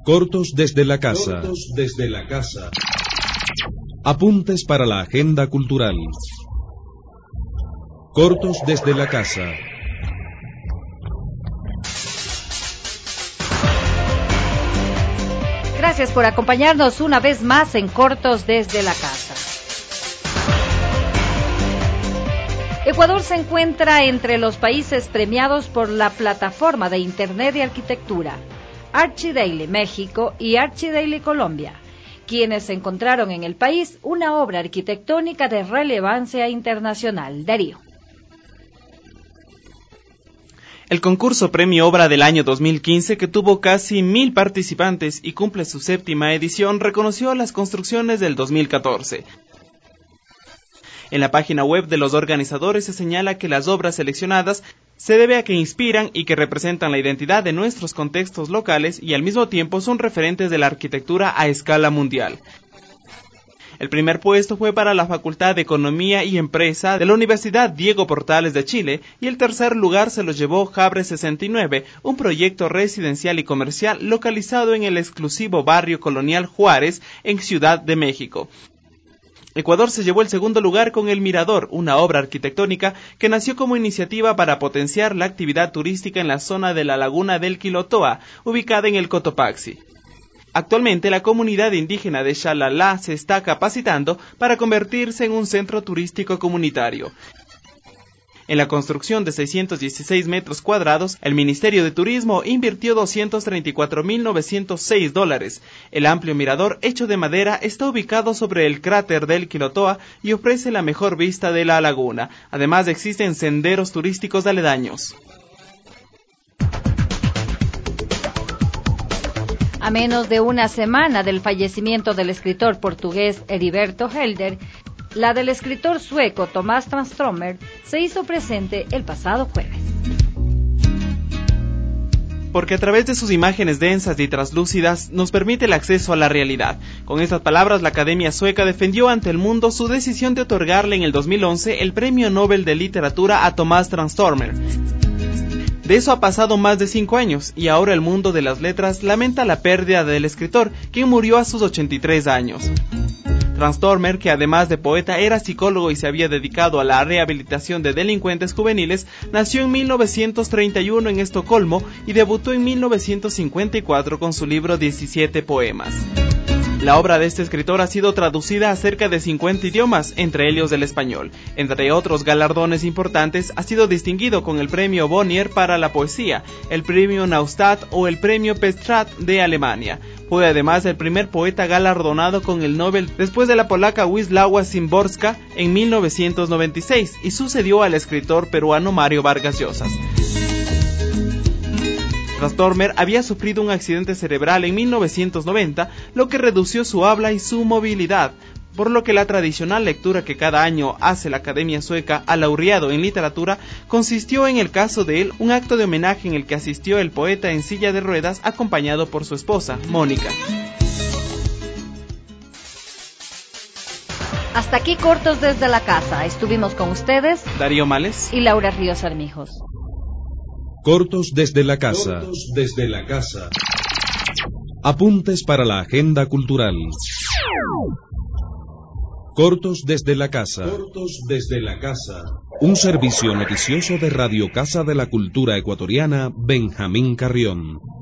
Cortos desde la casa. Apuntes para la agenda cultural. Cortos desde la casa. Gracias por acompañarnos una vez más en Cortos desde la casa. Ecuador se encuentra entre los países premiados por la plataforma de Internet de Arquitectura, ArchiDaily México y ArchiDaily Colombia, quienes encontraron en el país una obra arquitectónica de relevancia internacional. Darío. El concurso Premio Obra del año 2015, que tuvo casi 1000 participantes y cumple su 7ª edición, reconoció las construcciones del 2014. En la página web de los organizadores se señala que las obras seleccionadas se debe a que inspiran y que representan la identidad de nuestros contextos locales y al mismo tiempo son referentes de la arquitectura a escala mundial. El primer puesto fue para la Facultad de Economía y Empresa de la Universidad Diego Portales de Chile y el tercer lugar se lo llevó Jabre 69, un proyecto residencial y comercial localizado en el exclusivo barrio colonial Juárez, en Ciudad de México. Ecuador se llevó el segundo lugar con El Mirador, una obra arquitectónica que nació como iniciativa para potenciar la actividad turística en la zona de la laguna del Quilotoa, ubicada en el Cotopaxi. Actualmente la comunidad indígena de Xalala se está capacitando para convertirse en un centro turístico comunitario. En la construcción de 616 metros cuadrados, el Ministerio de Turismo invirtió $234.906. El amplio mirador, hecho de madera, está ubicado sobre el cráter del Quilotoa y ofrece la mejor vista de la laguna. Además, existen senderos turísticos aledaños. A menos de una semana del fallecimiento del escritor portugués Heriberto Helder, la del escritor sueco Tomas Tranströmer se hizo presente el pasado jueves. Porque a través de sus imágenes densas y traslúcidas nos permite el acceso a la realidad. Con estas palabras, la Academia Sueca defendió ante el mundo su decisión de otorgarle en el 2011 el Premio Nobel de Literatura a Tomas Tranströmer. De eso ha pasado más de 5 años, y ahora el mundo de las letras lamenta la pérdida del escritor, quien murió a sus 83 años. Tranströmer, que además de poeta era psicólogo y se había dedicado a la rehabilitación de delincuentes juveniles, nació en 1931 en Estocolmo y debutó en 1954 con su libro 17 poemas. La obra de este escritor ha sido traducida a cerca de 50 idiomas, entre ellos el español. Entre otros galardones importantes, ha sido distinguido con el Premio Bonnier para la poesía, el Premio Neustadt o el Premio Petrarch de Alemania. Fue además el primer poeta galardonado con el Nobel después de la polaca Wisława Szymborska en 1996 y sucedió al escritor peruano Mario Vargas Llosas. Tranströmer había sufrido un accidente cerebral en 1990, lo que redució su habla y su movilidad, por lo que la tradicional lectura que cada año hace la Academia Sueca al laureado en literatura consistió en el caso de él un acto de homenaje en el que asistió el poeta en silla de ruedas acompañado por su esposa, Mónica. Hasta aquí Cortos desde la casa. Estuvimos con ustedes, Darío Males y Laura Ríos Armijos. Cortos desde la casa. Apuntes para la agenda cultural. Cortos desde la casa. Un servicio noticioso de Radio Casa de la Cultura Ecuatoriana, Benjamín Carrión.